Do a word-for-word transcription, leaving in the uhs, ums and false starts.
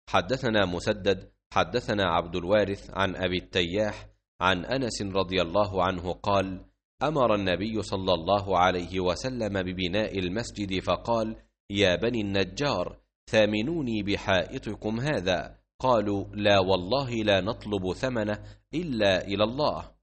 حدثنا مسدد حدثنا عبد الوارث عن أبي التياح عن أنس رضي الله عنه قال: أمر النبي صلى الله عليه وسلم ببناء المسجد فقال: يا بني النجار ثامنوني بحائطكم هذا. قالوا: لا والله لا نطلب ثمنه إلا إلى الله.